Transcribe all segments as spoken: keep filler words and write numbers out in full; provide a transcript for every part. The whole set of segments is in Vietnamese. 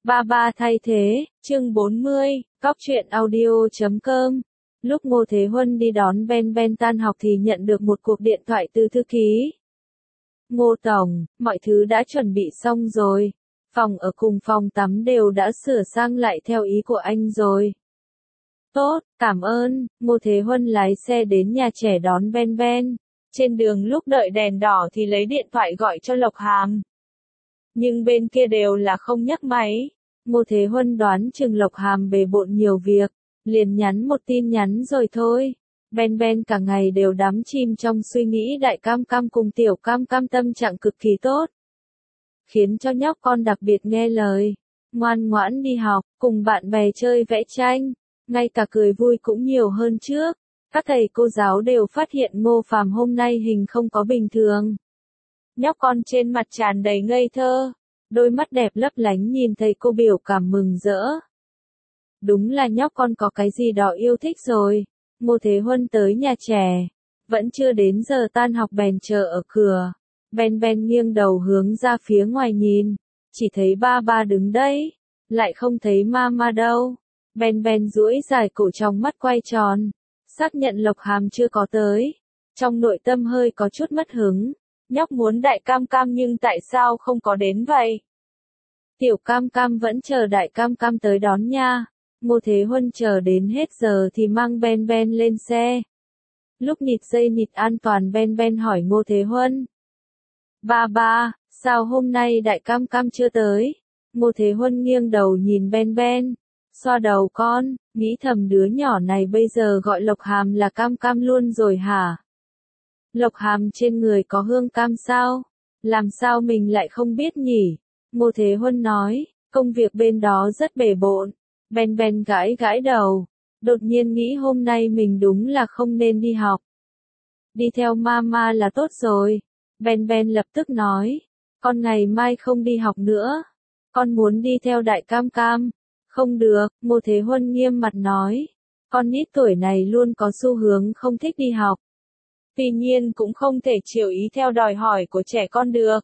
Ba ba thay thế, chương bốn mươi, Cóc truyện audio chấm com. Lúc Ngô Thế Huân đi đón Ben Ben tan học thì nhận được một cuộc điện thoại từ thư ký. Ngô Tổng, mọi thứ đã chuẩn bị xong rồi. Phòng ở cùng phòng tắm đều đã sửa sang lại theo ý của anh rồi. Tốt, cảm ơn. Ngô Thế Huân lái xe đến nhà trẻ đón Ben Ben. Trên đường lúc đợi đèn đỏ thì lấy điện thoại gọi cho Lộc Hàm. Nhưng bên kia đều là không nhấc máy. Ngô Thế Huân đoán chừng Lộc Hàm bề bộn nhiều việc, liền nhắn một tin nhắn rồi thôi. Ben Ben cả ngày đều đắm chìm trong suy nghĩ đại cam cam cùng tiểu cam cam tâm trạng cực kỳ tốt. Khiến cho nhóc con đặc biệt nghe lời, ngoan ngoãn đi học, cùng bạn bè chơi vẽ tranh, ngay cả cười vui cũng nhiều hơn trước. Các thầy cô giáo đều phát hiện Ngô Phàm hôm nay hình không có bình thường. Nhóc con trên mặt tràn đầy ngây thơ, đôi mắt đẹp lấp lánh nhìn thấy cô biểu cảm mừng rỡ. Đúng là nhóc con có cái gì đó yêu thích rồi. Ngô Thế Huân tới nhà trẻ, vẫn chưa đến giờ tan học bèn chờ ở cửa. Ben Ben nghiêng đầu hướng ra phía ngoài nhìn, chỉ thấy ba ba đứng đấy, lại không thấy mama đâu. Ben Ben duỗi dài cổ trong mắt quay tròn, xác nhận Lộc Hàm chưa có tới. Trong nội tâm hơi có chút mất hứng. Nhóc muốn đại cam cam nhưng tại sao không có đến vậy? Tiểu cam cam vẫn chờ đại cam cam tới đón nha. Ngô Thế Huân chờ đến hết giờ thì mang Ben Ben lên xe. Lúc nịt dây nịt an toàn Ben Ben hỏi Ngô Thế Huân. Ba ba, sao hôm nay đại cam cam chưa tới? Ngô Thế Huân nghiêng đầu nhìn Ben Ben, xoa đầu con, nghĩ thầm đứa nhỏ này bây giờ gọi Lộc Hàm là cam cam luôn rồi hả? Lộc Hàm trên người có hương cam sao? Làm sao mình lại không biết nhỉ? Ngô Thế Huân nói, công việc bên đó rất bề bộn. Ben Ben gãi gãi đầu, đột nhiên nghĩ hôm nay mình đúng là không nên đi học. Đi theo mama là tốt rồi. Ben Ben lập tức nói, con ngày mai không đi học nữa. Con muốn đi theo đại cam cam. Không được, Ngô Thế Huân nghiêm mặt nói. Con nít tuổi này luôn có xu hướng không thích đi học. Tuy nhiên cũng không thể chiều ý theo đòi hỏi của trẻ con được.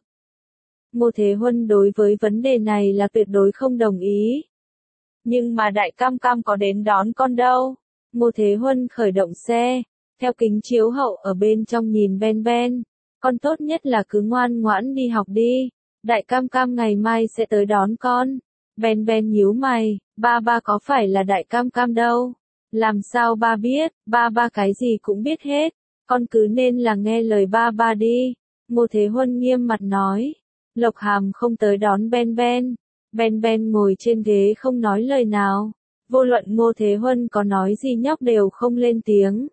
Ngô Thế Huân đối với vấn đề này là tuyệt đối không đồng ý. Nhưng mà đại cam cam có đến đón con đâu. Ngô Thế Huân khởi động xe, theo kính chiếu hậu ở bên trong nhìn Ben Ben. Con tốt nhất là cứ ngoan ngoãn đi học đi. Đại cam cam ngày mai sẽ tới đón con. Ben Ben nhíu mày, ba ba có phải là đại cam cam đâu. Làm sao ba biết, ba ba cái gì cũng biết hết. Con cứ nên là nghe lời ba ba đi. Ngô Thế Huân nghiêm mặt nói. Lộc Hàm không tới đón Ben Ben. Ben Ben ngồi trên ghế không nói lời nào. Vô luận Ngô Thế Huân có nói gì nhóc đều không lên tiếng.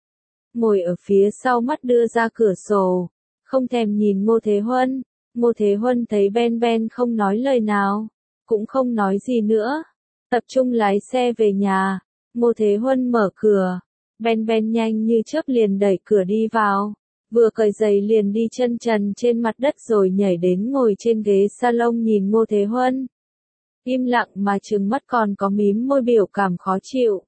Ngồi ở phía sau mắt đưa ra cửa sổ, không thèm nhìn Ngô Thế Huân. Ngô Thế Huân thấy Ben Ben không nói lời nào, cũng không nói gì nữa. Tập trung lái xe về nhà. Ngô Thế Huân mở cửa. Ben Ben nhanh như chớp liền đẩy cửa đi vào, vừa cởi giày liền đi chân trần trên mặt đất rồi nhảy đến ngồi trên ghế salon nhìn Ngô Thế Huân. Im lặng mà trừng mắt còn có mím môi biểu cảm khó chịu.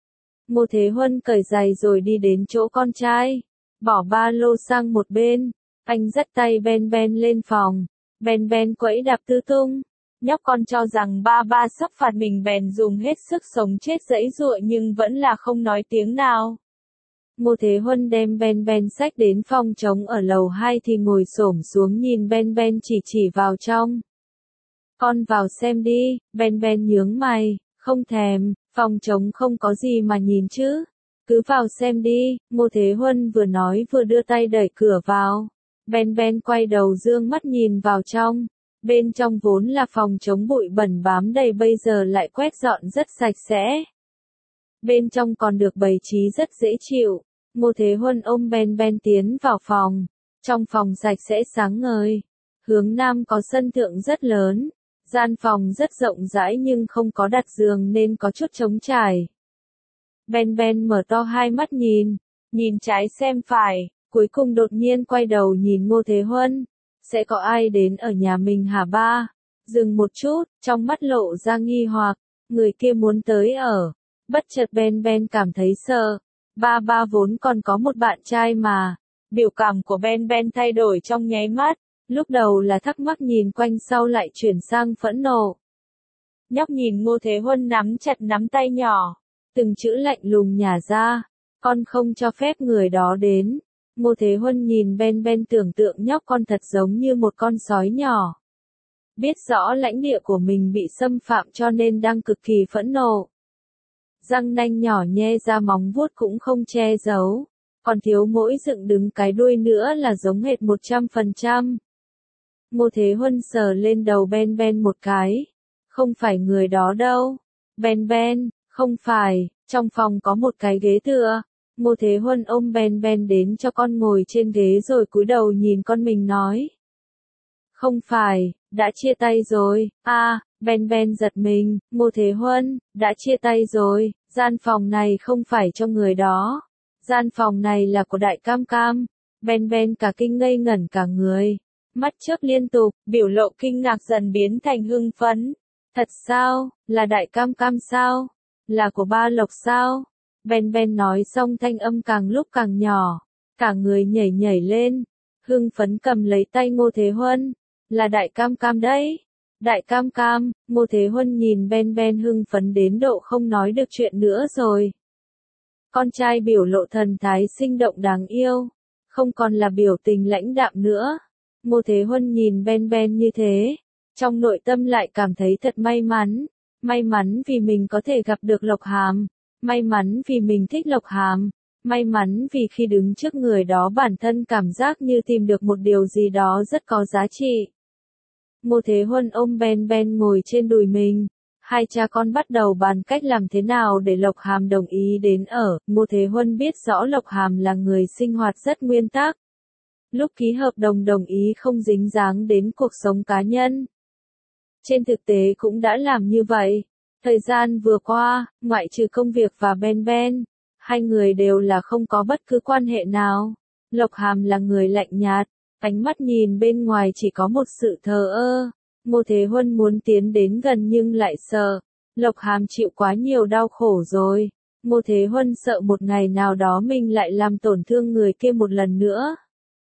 Ngô Thế Huân cởi giày rồi đi đến chỗ con trai, bỏ ba lô sang một bên, anh dắt tay Ben Ben lên phòng. Ben Ben quẫy đạp tứ tung. Nhóc con cho rằng ba ba sắp phạt mình bèn dùng hết sức sống chết giãy giụa nhưng vẫn là không nói tiếng nào. Ngô Thế Huân đem Ben Ben xách đến phòng trống ở lầu hai thì ngồi xổm xuống nhìn Ben Ben chỉ chỉ vào trong. Con vào xem đi. Ben Ben nhướng mày, không thèm, phòng trống không có gì mà nhìn chứ. Cứ vào xem đi. Ngô Thế Huân vừa nói vừa đưa tay đẩy cửa vào. Ben Ben quay đầu dương mắt nhìn vào trong. Bên trong vốn là phòng chống bụi bẩn bám đầy bây giờ lại quét dọn rất sạch sẽ. Bên trong còn được bày trí rất dễ chịu. Ngô Thế Huân ôm Ben Ben tiến vào phòng. Trong phòng sạch sẽ sáng ngời. Hướng nam có sân thượng rất lớn. Gian phòng rất rộng rãi nhưng không có đặt giường nên có chút trống trải. Ben Ben mở to hai mắt nhìn, nhìn trái xem phải, cuối cùng đột nhiên quay đầu nhìn Ngô Thế Huân. Sẽ có ai đến ở nhà mình hả ba? Dừng một chút, trong mắt lộ ra nghi hoặc, người kia muốn tới ở. Bất chợt Ben Ben cảm thấy sợ. Ba ba vốn còn có một bạn trai mà. Biểu cảm của Ben Ben thay đổi trong nháy mắt. Lúc đầu là thắc mắc nhìn quanh sau lại chuyển sang phẫn nộ. Nhóc nhìn Ngô Thế Huân nắm chặt nắm tay nhỏ, từng chữ lạnh lùng nhả ra, con không cho phép người đó đến. Ngô Thế Huân nhìn Ben Ben tưởng tượng nhóc con thật giống như một con sói nhỏ. Biết rõ lãnh địa của mình bị xâm phạm cho nên đang cực kỳ phẫn nộ. Răng nanh nhỏ nhe ra móng vuốt cũng không che giấu, còn thiếu mỗi dựng đứng cái đuôi nữa là giống hệt một trăm phần trăm. Ngô Thế Huân sờ lên đầu Ben Ben một cái. Không phải người đó đâu. Ben Ben, không phải, trong phòng có một cái ghế tựa. Ngô Thế Huân ôm Ben Ben đến cho con ngồi trên ghế rồi cúi đầu nhìn con mình nói. Không phải, đã chia tay rồi. À, Ben Ben giật mình, Ngô Thế Huân, đã chia tay rồi, gian phòng này không phải cho người đó. Gian phòng này là của Đại Cam Cam. Ben Ben cả kinh ngây ngẩn cả người. Mắt chớp liên tục, biểu lộ kinh ngạc dần biến thành hưng phấn. Thật sao, là Đại Cam Cam sao? Là của ba Lộc sao? Ben Ben nói xong thanh âm càng lúc càng nhỏ, cả người nhảy nhảy lên, hưng phấn cầm lấy tay Ngô Thế Huân. Là Đại Cam Cam đấy. Đại Cam Cam, Ngô Thế Huân nhìn Ben Ben hưng phấn đến độ không nói được chuyện nữa rồi. Con trai biểu lộ thần thái sinh động đáng yêu, không còn là biểu tình lãnh đạm nữa. Ngô Thế Huân nhìn Ben Ben như thế, trong nội tâm lại cảm thấy thật may mắn. May mắn vì mình có thể gặp được Lộc Hàm. May mắn vì mình thích Lộc Hàm. May mắn vì khi đứng trước người đó bản thân cảm giác như tìm được một điều gì đó rất có giá trị. Ngô Thế Huân ôm Ben Ben ngồi trên đùi mình. Hai cha con bắt đầu bàn cách làm thế nào để Lộc Hàm đồng ý đến ở. Ngô Thế Huân biết rõ Lộc Hàm là người sinh hoạt rất nguyên tắc. Lúc ký hợp đồng đồng ý không dính dáng đến cuộc sống cá nhân. Trên thực tế cũng đã làm như vậy. Thời gian vừa qua, ngoại trừ công việc và Ben Ben, hai người đều là không có bất cứ quan hệ nào. Lộc Hàm là người lạnh nhạt, ánh mắt nhìn bên ngoài chỉ có một sự thờ ơ. Ngô Thế Huân muốn tiến đến gần nhưng lại sợ. Lộc Hàm chịu quá nhiều đau khổ rồi. Ngô Thế Huân sợ một ngày nào đó mình lại làm tổn thương người kia một lần nữa.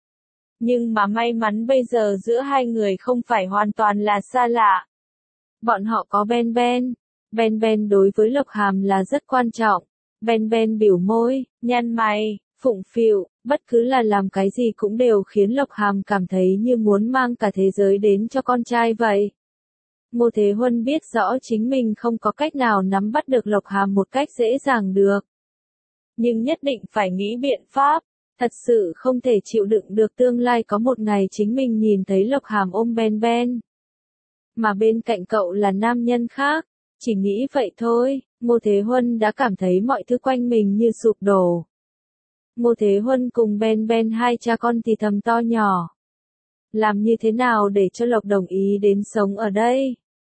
Nhưng mà may mắn bây giờ giữa hai người không phải hoàn toàn là xa lạ. Bọn họ có Ben Ben. Ben Ben đối với Lộc Hàm là rất quan trọng. Ben Ben biểu môi, nhăn mày, phụng phịu, bất cứ là làm cái gì cũng đều khiến Lộc Hàm cảm thấy như muốn mang cả thế giới đến cho con trai vậy. Ngô Thế Huân biết rõ chính mình không có cách nào nắm bắt được Lộc Hàm một cách dễ dàng được. Nhưng nhất định phải nghĩ biện pháp. Thật sự không thể chịu đựng được tương lai có một ngày chính mình nhìn thấy Lộc Hàm ôm Ben Ben. Mà bên cạnh cậu là nam nhân khác. Chỉ nghĩ vậy thôi, Ngô Thế Huân đã cảm thấy mọi thứ quanh mình như sụp đổ. Ngô Thế Huân cùng Ben Ben hai cha con thì thầm to nhỏ. Làm như thế nào để cho Lộc đồng ý đến sống ở đây?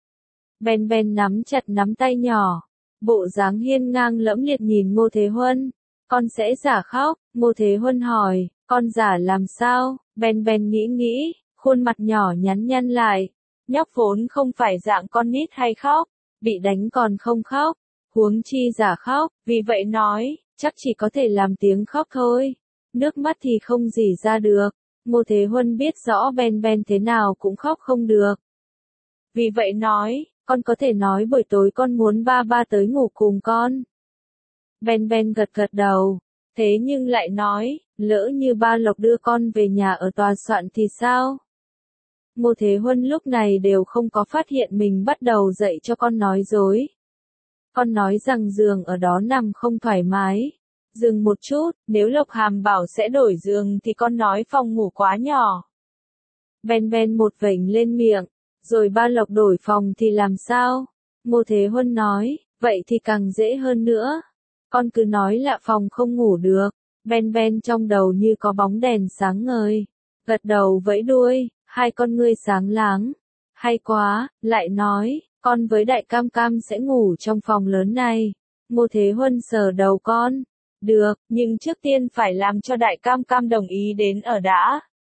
Ben Ben nắm chặt nắm tay nhỏ, bộ dáng hiên ngang lẫm liệt nhìn Ngô Thế Huân. Con sẽ giả khóc, Ngô Thế Huân hỏi, con giả làm sao? Ben Ben nghĩ nghĩ, khuôn mặt nhỏ nhắn nhăn lại. Nhóc vốn không phải dạng con nít hay khóc, bị đánh còn không khóc, huống chi giả khóc, vì vậy nói, chắc chỉ có thể làm tiếng khóc thôi. Nước mắt thì không rỉ ra được. Ngô Thế Huân biết rõ Ben Ben thế nào cũng khóc không được. Vì vậy nói, con có thể nói buổi tối con muốn ba ba tới ngủ cùng con. Ben Ben gật gật đầu, thế nhưng lại nói, lỡ như ba Lộc đưa con về nhà ở tòa soạn thì sao? Ngô Thế Huân lúc này đều không có phát hiện mình bắt đầu dạy cho con nói dối. Con nói rằng giường ở đó nằm không thoải mái. Dừng một chút, nếu Lộc Hàm bảo sẽ đổi giường thì con nói phòng ngủ quá nhỏ. Ben Ben một vểnh lên miệng, rồi ba Lộc đổi phòng thì làm sao? Ngô Thế Huân nói, vậy thì càng dễ hơn nữa. Con cứ nói là phòng không ngủ được. Ben Ben trong đầu như có bóng đèn sáng ngời. Gật đầu vẫy đuôi, hai con ngươi sáng láng. Hay quá, lại nói, con với Đại Cam Cam sẽ ngủ trong phòng lớn này. Ngô Thế Huân sờ đầu con. Được, nhưng trước tiên phải làm cho Đại Cam Cam đồng ý đến ở đã.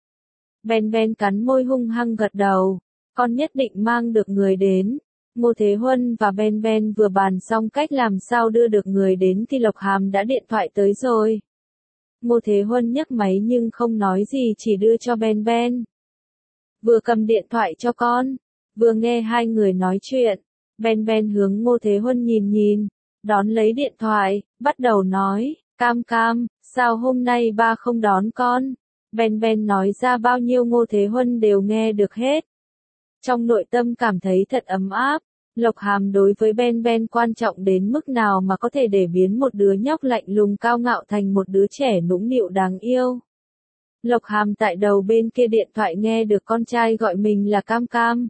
Ben Ben cắn môi hung hăng gật đầu. Con nhất định mang được người đến. Ngô Thế Huân và Ben Ben vừa bàn xong cách làm sao đưa được người đến thì Lộc Hàm đã điện thoại tới rồi. Ngô Thế Huân nhấc máy nhưng không nói gì chỉ đưa cho Ben Ben. Vừa cầm điện thoại cho con, vừa nghe hai người nói chuyện. Ben Ben hướng Ngô Thế Huân nhìn nhìn, đón lấy điện thoại, bắt đầu nói, Cam Cam, sao hôm nay ba không đón con? Ben Ben nói ra bao nhiêu Ngô Thế Huân đều nghe được hết. Trong nội tâm cảm thấy thật ấm áp, Lộc Hàm đối với Ben Ben quan trọng đến mức nào mà có thể để biến một đứa nhóc lạnh lùng cao ngạo thành một đứa trẻ nũng nịu đáng yêu. Lộc Hàm tại đầu bên kia điện thoại nghe được con trai gọi mình là Cam Cam.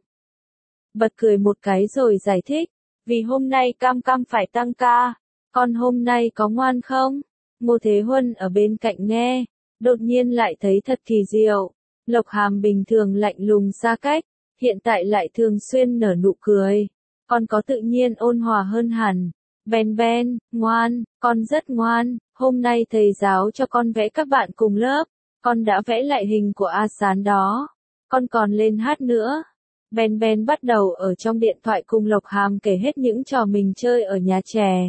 Bật cười một cái rồi giải thích, vì hôm nay Cam Cam phải tăng ca, con hôm nay có ngoan không? Ngô Thế Huân ở bên cạnh nghe, đột nhiên lại thấy thật kỳ diệu. Lộc Hàm bình thường lạnh lùng xa cách, hiện tại lại thường xuyên nở nụ cười. Con có tự nhiên ôn hòa hơn hẳn. Ben Ben, ngoan, con rất ngoan, hôm nay thầy giáo cho con vẽ các bạn cùng lớp, con đã vẽ lại hình của A Sán đó, con còn lên hát nữa. Ben Ben bắt đầu ở trong điện thoại cùng Lộc Hàm kể hết những trò mình chơi ở nhà trẻ.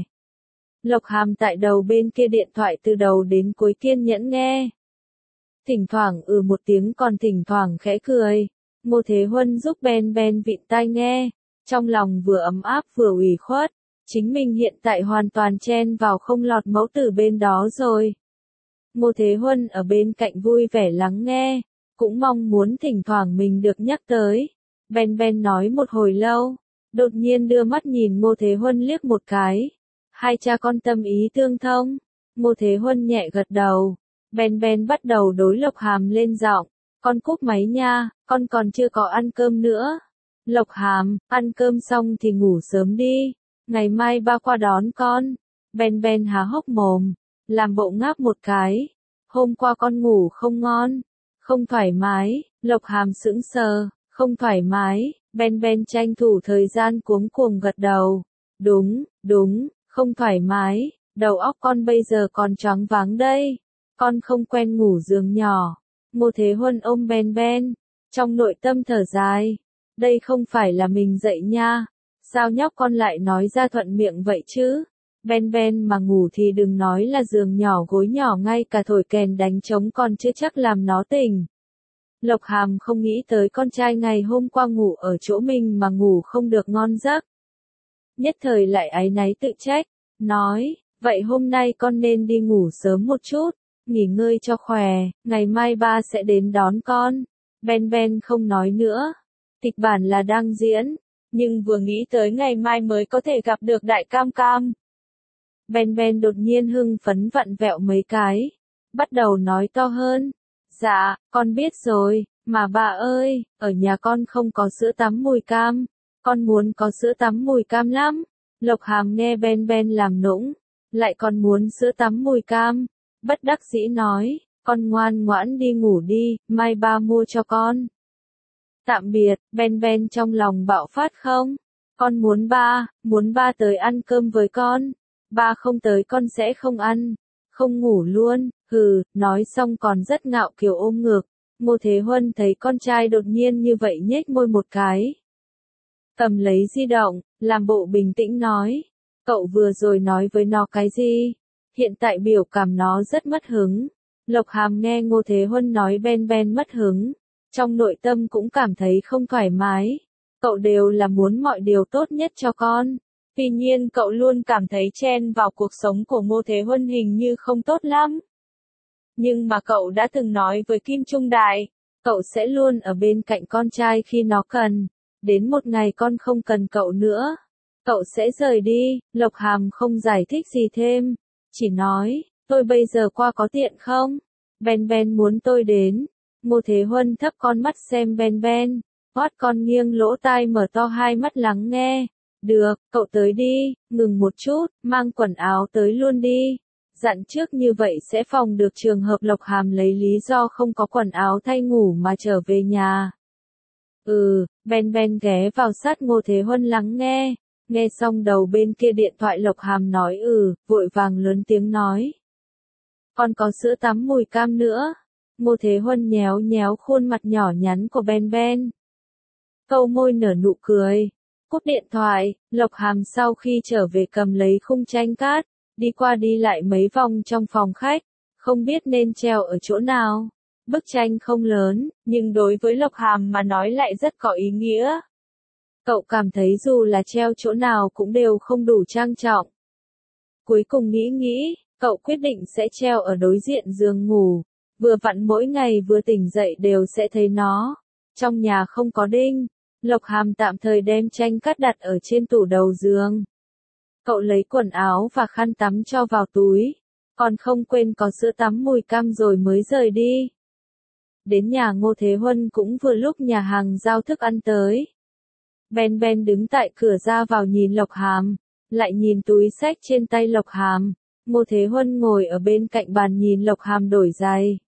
Lộc Hàm tại đầu bên kia điện thoại từ đầu đến cuối kiên nhẫn nghe. Thỉnh thoảng ừ một tiếng còn thỉnh thoảng khẽ cười. Ngô Thế Huân giúp Ben Ben vịn tai nghe, trong lòng vừa ấm áp vừa ủy khuất, chính mình hiện tại hoàn toàn chen vào không lọt mẫu tử bên đó rồi. Ngô Thế Huân ở bên cạnh vui vẻ lắng nghe, cũng mong muốn thỉnh thoảng mình được nhắc tới. Ben Ben nói một hồi lâu, đột nhiên đưa mắt nhìn Ngô Thế Huân liếc một cái. Hai cha con tâm ý tương thông. Ngô Thế Huân nhẹ gật đầu. Ben Ben bắt đầu đối Lộc Hàm lên giọng, con cúp máy nha, con còn chưa có ăn cơm nữa. Lộc Hàm, ăn cơm xong thì ngủ sớm đi, ngày mai ba qua đón con. Ben Ben há hốc mồm, làm bộ ngáp một cái. Hôm qua con ngủ không ngon, không thoải mái. Lộc Hàm sững sờ, không thoải mái. Ben Ben tranh thủ thời gian cuống cuồng gật đầu. Đúng, đúng, không thoải mái, đầu óc con bây giờ còn choáng váng đây. Con không quen ngủ giường nhỏ. Ngô Thế Huân ôm Ben Ben, trong nội tâm thở dài. Đây không phải là mình dạy nha, sao nhóc con lại nói ra thuận miệng vậy chứ? Ben Ben mà ngủ thì đừng nói là giường nhỏ gối nhỏ, ngay cả thổi kèn đánh trống còn chưa chắc làm nó tỉnh. Lộc Hàm không nghĩ tới con trai ngày hôm qua ngủ ở chỗ mình mà ngủ không được ngon giấc. Nhất thời lại áy náy tự trách, nói, vậy hôm nay con nên đi ngủ sớm một chút, nghỉ ngơi cho khỏe, ngày mai ba sẽ đến đón con. Ben Ben không nói nữa. Kịch bản là đang diễn, nhưng vừa nghĩ tới ngày mai mới có thể gặp được đại Cam Cam. Ben Ben đột nhiên hưng phấn vặn vẹo mấy cái, bắt đầu nói to hơn. Dạ, con biết rồi, mà bà ơi, ở nhà con không có sữa tắm mùi cam, con muốn có sữa tắm mùi cam lắm. Lộc Hàm nghe Ben Ben làm nũng, lại còn muốn sữa tắm mùi cam, bất đắc dĩ nói, con ngoan ngoãn đi ngủ đi, mai ba mua cho con. Tạm biệt. Ben Ben trong lòng bạo phát không? Con muốn ba, muốn ba tới ăn cơm với con. Ba không tới con sẽ không ăn, không ngủ luôn. Hừ, nói xong còn rất ngạo kiều ôm ngược. Ngô Thế Huân thấy con trai đột nhiên như vậy nhếch môi một cái. Cầm lấy di động, làm bộ bình tĩnh nói. Cậu vừa rồi nói với nó cái gì? Hiện tại biểu cảm nó rất mất hứng. Lộc Hàm nghe Ngô Thế Huân nói Ben Ben mất hứng, trong nội tâm cũng cảm thấy không thoải mái. Cậu đều là muốn mọi điều tốt nhất cho con. Tuy nhiên cậu luôn cảm thấy chen vào cuộc sống của Ngô Thế Huân hình như không tốt lắm. Nhưng mà cậu đã từng nói với Kim Trung Đại, cậu sẽ luôn ở bên cạnh con trai khi nó cần. Đến một ngày con không cần cậu nữa, cậu sẽ rời đi. Lộc Hàm không giải thích gì thêm, chỉ nói, tôi bây giờ qua có tiện không? Ben Ben muốn tôi đến. Ngô Thế Huân thấp con mắt xem Ben Ben, hót con nghiêng lỗ tai mở to hai mắt lắng nghe. Được, cậu tới đi, ngừng một chút, mang quần áo tới luôn đi. Dặn trước như vậy sẽ phòng được trường hợp Lộc Hàm lấy lý do không có quần áo thay ngủ mà trở về nhà. Ừ, Ben Ben ghé vào sát Ngô Thế Huân lắng nghe. Nghe xong đầu bên kia điện thoại Lộc Hàm nói ừ, vội vàng lớn tiếng nói. Còn có sữa tắm mùi cam nữa. Ngô Thế Huân nhéo nhéo khuôn mặt nhỏ nhắn của Ben Ben. Câu môi nở nụ cười. Cúp điện thoại, Lộc Hàm sau khi trở về cầm lấy khung tranh cát, đi qua đi lại mấy vòng trong phòng khách, không biết nên treo ở chỗ nào. Bức tranh không lớn, nhưng đối với Lộc Hàm mà nói lại rất có ý nghĩa. Cậu cảm thấy dù là treo chỗ nào cũng đều không đủ trang trọng. Cuối cùng nghĩ nghĩ, cậu quyết định sẽ treo ở đối diện giường ngủ, vừa vặn mỗi ngày vừa tỉnh dậy đều sẽ thấy nó. Trong nhà không có đinh, Lộc Hàm tạm thời đem tranh cắt đặt ở trên tủ đầu giường. Cậu lấy quần áo và khăn tắm cho vào túi, còn không quên có sữa tắm mùi cam rồi mới rời đi. Đến nhà Ngô Thế Huân cũng vừa lúc nhà hàng giao thức ăn tới. Ben Ben đứng tại cửa ra vào nhìn Lộc Hàm, lại nhìn túi xách trên tay Lộc Hàm. Ngô Thế Huân ngồi ở bên cạnh bàn nhìn Lộc Hàm đổi giày.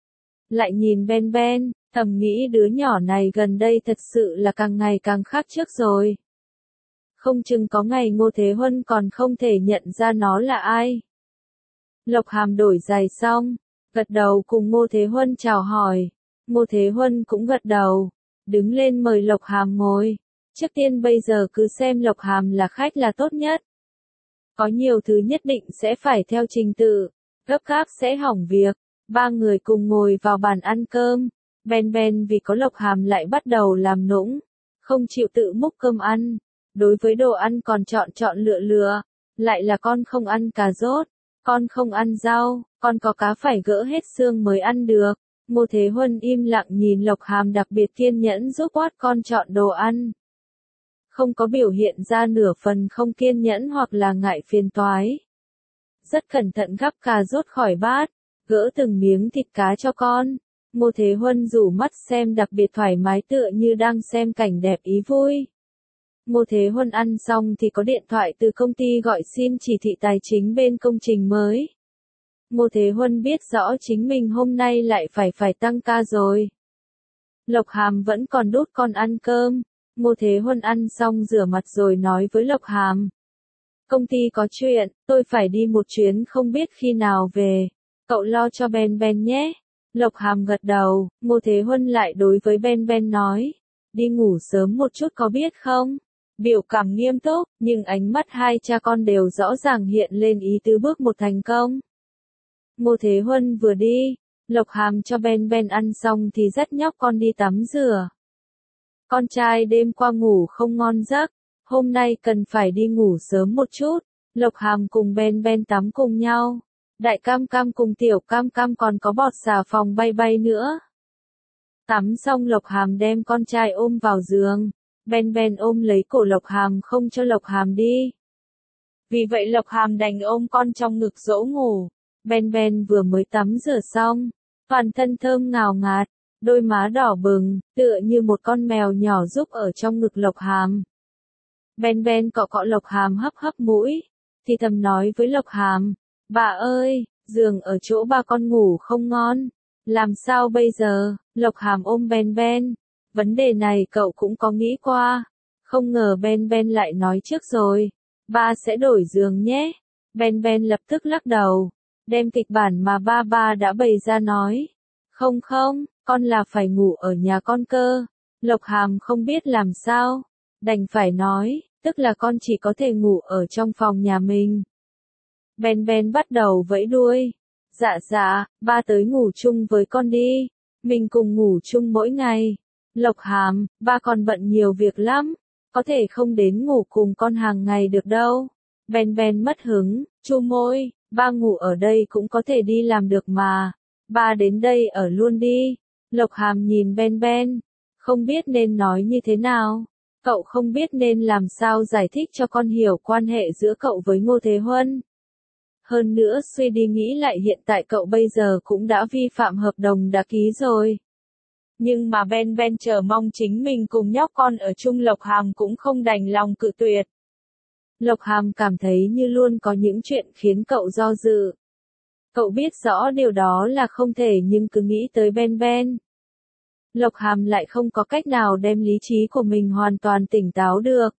Lại nhìn Ben Ben, thầm nghĩ đứa nhỏ này gần đây thật sự là càng ngày càng khác trước rồi. Không chừng có ngày Ngô Thế Huân còn không thể nhận ra nó là ai. Lộc Hàm đổi giày xong, gật đầu cùng Ngô Thế Huân chào hỏi. Ngô Thế Huân cũng gật đầu, đứng lên mời Lộc Hàm ngồi. Trước tiên bây giờ cứ xem Lộc Hàm là khách là tốt nhất. Có nhiều thứ nhất định sẽ phải theo trình tự, gấp gáp sẽ hỏng việc. Ba người cùng ngồi vào bàn ăn cơm. Ben Ben vì có Lộc Hàm lại bắt đầu làm nũng, không chịu tự múc cơm ăn. Đối với đồ ăn còn chọn chọn lựa lựa, lại là con không ăn cà rốt, con không ăn rau, con có cá phải gỡ hết xương mới ăn được. Ngô Thế Huân im lặng nhìn Lộc Hàm đặc biệt kiên nhẫn giúp quát con chọn đồ ăn. Không có biểu hiện ra nửa phần không kiên nhẫn hoặc là ngại phiền toái. Rất cẩn thận gắp cà rốt khỏi bát, gỡ từng miếng thịt cá cho con. Ngô Thế Huân rủ mắt xem đặc biệt thoải mái tựa như đang xem cảnh đẹp ý vui. Ngô Thế Huân ăn xong thì có điện thoại từ công ty gọi xin chỉ thị tài chính bên công trình mới. Ngô Thế Huân biết rõ chính mình hôm nay lại phải phải tăng ca rồi. Lộc Hàm vẫn còn đút con ăn cơm. Ngô Thế Huân ăn xong rửa mặt rồi nói với Lộc Hàm. Công ty có chuyện, tôi phải đi một chuyến không biết khi nào về. Cậu lo cho Ben Ben nhé. Lộc Hàm gật đầu. Ngô Thế Huân lại đối với Ben Ben nói. Đi ngủ sớm một chút có biết không? Biểu cảm nghiêm túc, nhưng ánh mắt hai cha con đều rõ ràng hiện lên ý tứ bước một thành công. Ngô Thế Huân vừa đi, Lộc Hàm cho Ben Ben ăn xong thì dắt nhóc con đi tắm rửa. Con trai đêm qua ngủ không ngon giấc, hôm nay cần phải đi ngủ sớm một chút. Lộc Hàm cùng Ben Ben tắm cùng nhau. Đại Cam Cam cùng Tiểu Cam Cam còn có bọt xà phòng bay bay nữa. Tắm xong Lộc Hàm đem con trai ôm vào giường. Ben Ben ôm lấy cổ Lộc Hàm không cho Lộc Hàm đi. Vì vậy Lộc Hàm đành ôm con trong ngực dỗ ngủ. Ben Ben vừa mới tắm rửa xong, toàn thân thơm ngào ngạt, đôi má đỏ bừng, tựa như một con mèo nhỏ giúp ở trong ngực Lộc Hàm. Ben Ben cọ cọ Lộc Hàm hấp hấp mũi, thì thầm nói với Lộc Hàm, bà ơi, giường ở chỗ ba con ngủ không ngon, làm sao bây giờ? Lộc Hàm ôm Ben Ben, vấn đề này cậu cũng có nghĩ qua, không ngờ Ben Ben lại nói trước rồi, ba sẽ đổi giường nhé. Ben Ben lập tức lắc đầu, đem kịch bản mà ba ba đã bày ra nói, không không, con là phải ngủ ở nhà con cơ. Lộc Hàm không biết làm sao, đành phải nói, tức là con chỉ có thể ngủ ở trong phòng nhà mình. Ben Ben bắt đầu vẫy đuôi, dạ dạ, ba tới ngủ chung với con đi, mình cùng ngủ chung mỗi ngày. Lộc Hàm, ba còn bận nhiều việc lắm, có thể không đến ngủ cùng con hàng ngày được đâu. Ben Ben mất hứng, chu môi, ba ngủ ở đây cũng có thể đi làm được mà, ba đến đây ở luôn đi. Lộc Hàm nhìn Ben Ben, không biết nên nói như thế nào, cậu không biết nên làm sao giải thích cho con hiểu quan hệ giữa cậu với Ngô Thế Huân. Hơn nữa suy đi nghĩ lại hiện tại cậu bây giờ cũng đã vi phạm hợp đồng đã ký rồi. Nhưng mà Ben Ben chờ mong chính mình cùng nhóc con ở chung Lộc Hàm cũng không đành lòng cự tuyệt. Lộc Hàm cảm thấy như luôn có những chuyện khiến cậu do dự. Cậu biết rõ điều đó là không thể nhưng cứ nghĩ tới Ben Ben. Lộc Hàm lại không có cách nào đem lý trí của mình hoàn toàn tỉnh táo được.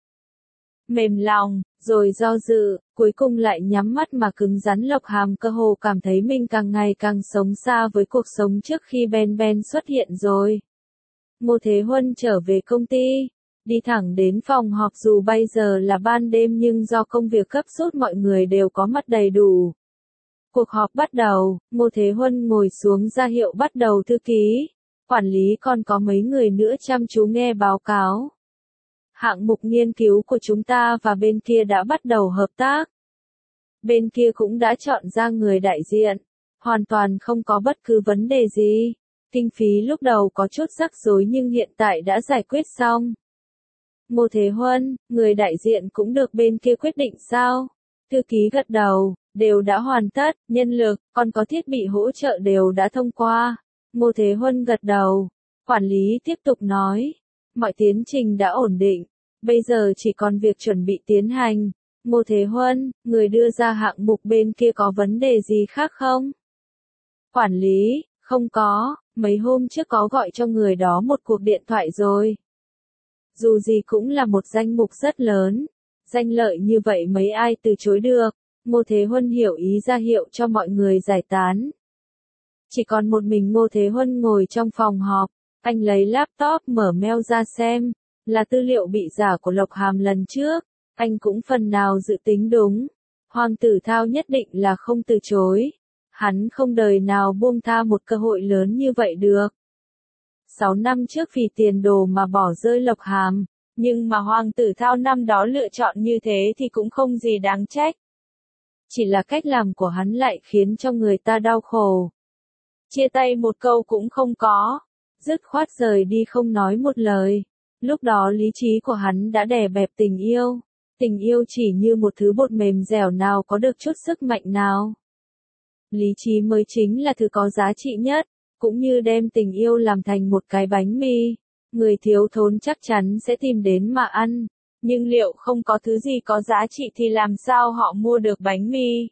Mềm lòng, rồi do dự, cuối cùng lại nhắm mắt mà cứng rắn. Lộc Hàm cơ hồ cảm thấy mình càng ngày càng sống xa với cuộc sống trước khi Ben Ben xuất hiện rồi. Ngô Thế Huân trở về công ty, đi thẳng đến phòng họp dù bây giờ là ban đêm nhưng do công việc gấp rút mọi người đều có mặt đầy đủ. Cuộc họp bắt đầu, Ngô Thế Huân ngồi xuống ra hiệu bắt đầu thư ký, quản lý còn có mấy người nữa chăm chú nghe báo cáo. Hạng mục nghiên cứu của chúng ta và bên kia đã bắt đầu hợp tác. Bên kia cũng đã chọn ra người đại diện. Hoàn toàn không có bất cứ vấn đề gì. Kinh phí lúc đầu có chút rắc rối nhưng hiện tại đã giải quyết xong. Ngô Thế Huân, người đại diện cũng được bên kia quyết định sao? Thư ký gật đầu, đều đã hoàn tất, nhân lực, còn có thiết bị hỗ trợ đều đã thông qua. Ngô Thế Huân gật đầu. Quản lý tiếp tục nói. Mọi tiến trình đã ổn định. Bây giờ chỉ còn việc chuẩn bị tiến hành. Ngô Thế Huân, người đưa ra hạng mục bên kia có vấn đề gì khác không? Quản lý, không có, mấy hôm trước có gọi cho người đó một cuộc điện thoại rồi. Dù gì cũng là một danh mục rất lớn. Danh lợi như vậy mấy ai từ chối được. Ngô Thế Huân hiểu ý ra hiệu cho mọi người giải tán. Chỉ còn một mình Ngô Thế Huân ngồi trong phòng họp. Anh lấy laptop mở mail ra xem. Là tư liệu bị giả của Lộc Hàm lần trước. Anh cũng phần nào dự tính đúng. Hoàng Tử Thao nhất định là không từ chối. Hắn không đời nào buông tha một cơ hội lớn như vậy được. Sáu năm trước vì tiền đồ mà bỏ rơi Lộc Hàm. Nhưng mà Hoàng Tử Thao năm đó lựa chọn như thế thì cũng không gì đáng trách. Chỉ là cách làm của hắn lại khiến cho người ta đau khổ. Chia tay một câu cũng không có. Dứt khoát rời đi không nói một lời. Lúc đó lý trí của hắn đã đè bẹp tình yêu. Tình yêu chỉ như một thứ bột mềm dẻo nào có được chút sức mạnh nào. Lý trí mới chính là thứ có giá trị nhất, cũng như đem tình yêu làm thành một cái bánh mì. Người thiếu thốn chắc chắn sẽ tìm đến mà ăn, nhưng liệu không có thứ gì có giá trị thì làm sao họ mua được bánh mì?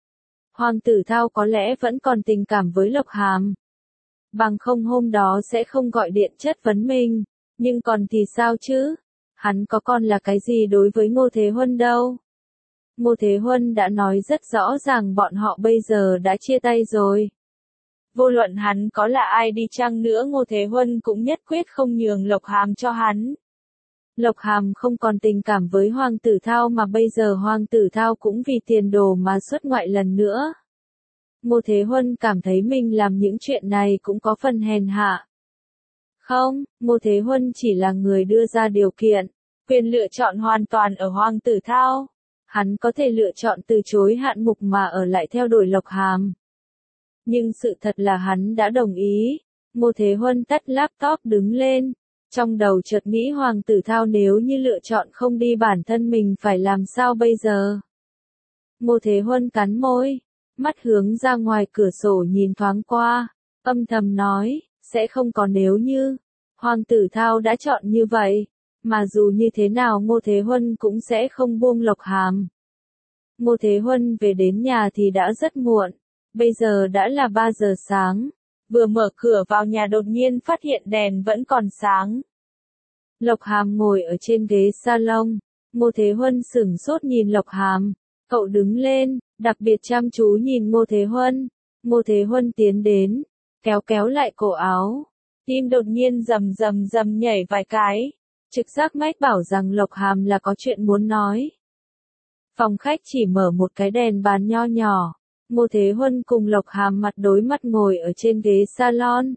Hoàng Tử Thao có lẽ vẫn còn tình cảm với Lộc Hàm. Bằng không hôm đó sẽ không gọi điện chất vấn mình, nhưng còn thì sao chứ? Hắn có còn là cái gì đối với Ngô Thế Huân đâu? Ngô Thế Huân đã nói rất rõ ràng bọn họ bây giờ đã chia tay rồi. Vô luận hắn có là ai đi chăng nữa Ngô Thế Huân cũng nhất quyết không nhường Lộc Hàm cho hắn. Lộc Hàm không còn tình cảm với Hoàng Tử Thao mà bây giờ Hoàng Tử Thao cũng vì tiền đồ mà xuất ngoại lần nữa. Ngô Thế Huân cảm thấy mình làm những chuyện này cũng có phần hèn hạ. Không, Ngô Thế Huân chỉ là người đưa ra điều kiện, quyền lựa chọn hoàn toàn ở Hoàng Tử Thao. Hắn có thể lựa chọn từ chối hạn mục mà ở lại theo đuổi Lộc Hàm. Nhưng sự thật là hắn đã đồng ý. Ngô Thế Huân tắt laptop đứng lên. Trong đầu chợt nghĩ Hoàng Tử Thao nếu như lựa chọn không đi bản thân mình phải làm sao bây giờ. Ngô Thế Huân cắn môi, mắt hướng ra ngoài cửa sổ nhìn thoáng qua, âm thầm nói, sẽ không có nếu như. Hoàng Tử Thao đã chọn như vậy, mà dù như thế nào Ngô Thế Huân cũng sẽ không buông Lộc Hàm. Ngô Thế Huân về đến nhà thì đã rất muộn, bây giờ đã là ba giờ sáng. Vừa mở cửa vào nhà đột nhiên phát hiện đèn vẫn còn sáng. Lộc Hàm ngồi ở trên ghế salon. Ngô Thế Huân sửng sốt nhìn Lộc Hàm. Cậu đứng lên, đặc biệt chăm chú nhìn Ngô Thế Huân. Ngô Thế Huân tiến đến, kéo kéo lại cổ áo. Tim đột nhiên rầm rầm rầm nhảy vài cái. Trực giác mách bảo rằng Lộc Hàm là có chuyện muốn nói. Phòng khách chỉ mở một cái đèn bàn nho nhỏ. Ngô Thế Huân cùng Lộc Hàm mặt đối mặt ngồi ở trên ghế salon.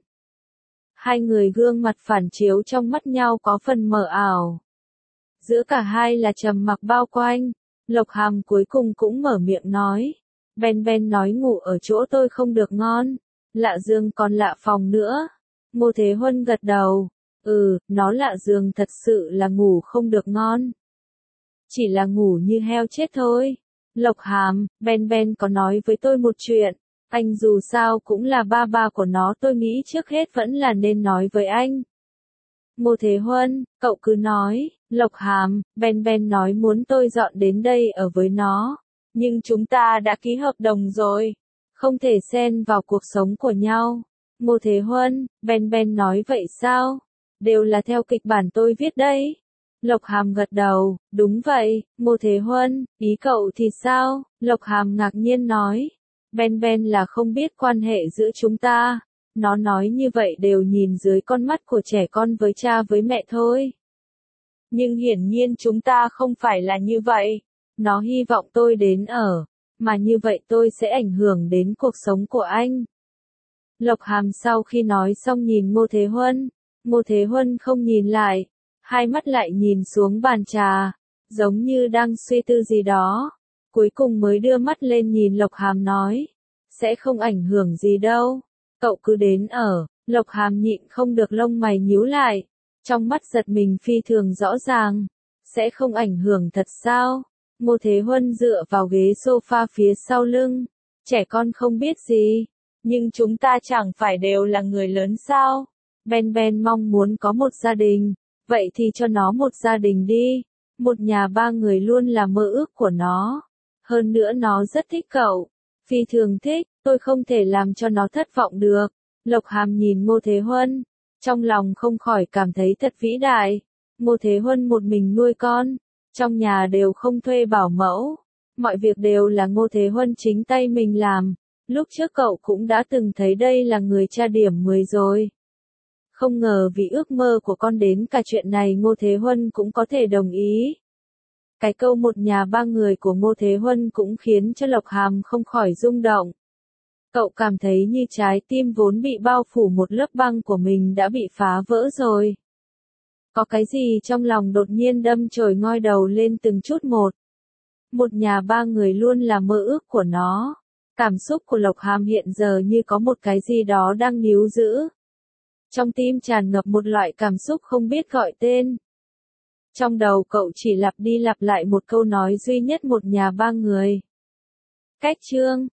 Hai người gương mặt phản chiếu trong mắt nhau có phần mờ ảo. Giữa cả hai là trầm mặc bao quanh. Lộc Hàm cuối cùng cũng mở miệng nói. Ben Ben nói ngủ ở chỗ tôi không được ngon. Lạ giường còn lạ phòng nữa. Ngô Thế Huân gật đầu. Ừ, nó lạ giường thật sự là ngủ không được ngon. Chỉ là ngủ như heo chết thôi. Lộc Hàm, Ben Ben có nói với tôi một chuyện. Anh dù sao cũng là ba ba của nó, tôi nghĩ trước hết vẫn là nên nói với anh. Ngô Thế Huân, cậu cứ nói. Lộc Hàm, Ben Ben nói muốn tôi dọn đến đây ở với nó. Nhưng chúng ta đã ký hợp đồng rồi. Không thể xen vào cuộc sống của nhau. Ngô Thế Huân, Ben Ben nói vậy sao? Đều là theo kịch bản tôi viết đấy. Lộc Hàm gật đầu, đúng vậy. Ngô Thế Huân, ý cậu thì sao? Lộc Hàm ngạc nhiên nói. Ben Ben là không biết quan hệ giữa chúng ta. Nó nói như vậy đều nhìn dưới con mắt của trẻ con với cha với mẹ thôi. Nhưng hiển nhiên chúng ta không phải là như vậy. Nó hy vọng tôi đến ở, mà như vậy tôi sẽ ảnh hưởng đến cuộc sống của anh. Lộc Hàm sau khi nói xong nhìn Ngô Thế Huân. Ngô Thế Huân không nhìn lại. hai mắt lại nhìn xuống bàn trà, giống như đang suy tư gì đó. Cuối cùng mới đưa mắt lên nhìn Lộc Hàm nói, sẽ không ảnh hưởng gì đâu, cậu cứ đến ở. Lộc Hàm nhịn không được lông mày nhíu lại, trong mắt giật mình phi thường rõ ràng, sẽ không ảnh hưởng thật sao? Ngô Thế Huân dựa vào ghế sofa phía sau lưng, trẻ con không biết gì, nhưng chúng ta chẳng phải đều là người lớn sao? Ben Ben mong muốn có một gia đình, vậy thì cho nó một gia đình đi, một nhà ba người luôn là mơ ước của nó, hơn nữa nó rất thích cậu, phi thường thích, tôi không thể làm cho nó thất vọng được. Lộc Hàm nhìn Ngô Thế Huân, trong lòng không khỏi cảm thấy thật vĩ đại. Ngô Thế Huân một mình nuôi con, trong nhà đều không thuê bảo mẫu, mọi việc đều là Ngô Thế Huân chính tay mình làm. Lúc trước cậu cũng đã từng thấy đây là người cha điểm mười rồi. Không ngờ vì ước mơ của con đến cả chuyện này Ngô Thế Huân cũng có thể đồng ý. Cái câu một nhà ba người của Ngô Thế Huân cũng khiến cho Lộc Hàm không khỏi rung động. Cậu cảm thấy như trái tim vốn bị bao phủ một lớp băng của mình đã bị phá vỡ rồi. Có cái gì trong lòng đột nhiên đâm chồi ngoi đầu lên từng chút một. Một nhà ba người luôn là mơ ước của nó. Cảm xúc của Lộc Hàm hiện giờ như có một cái gì đó đang níu giữ. Trong tim tràn ngập một loại cảm xúc không biết gọi tên. Trong đầu cậu chỉ lặp đi lặp lại một câu nói duy nhất, một nhà ba người. Cách chương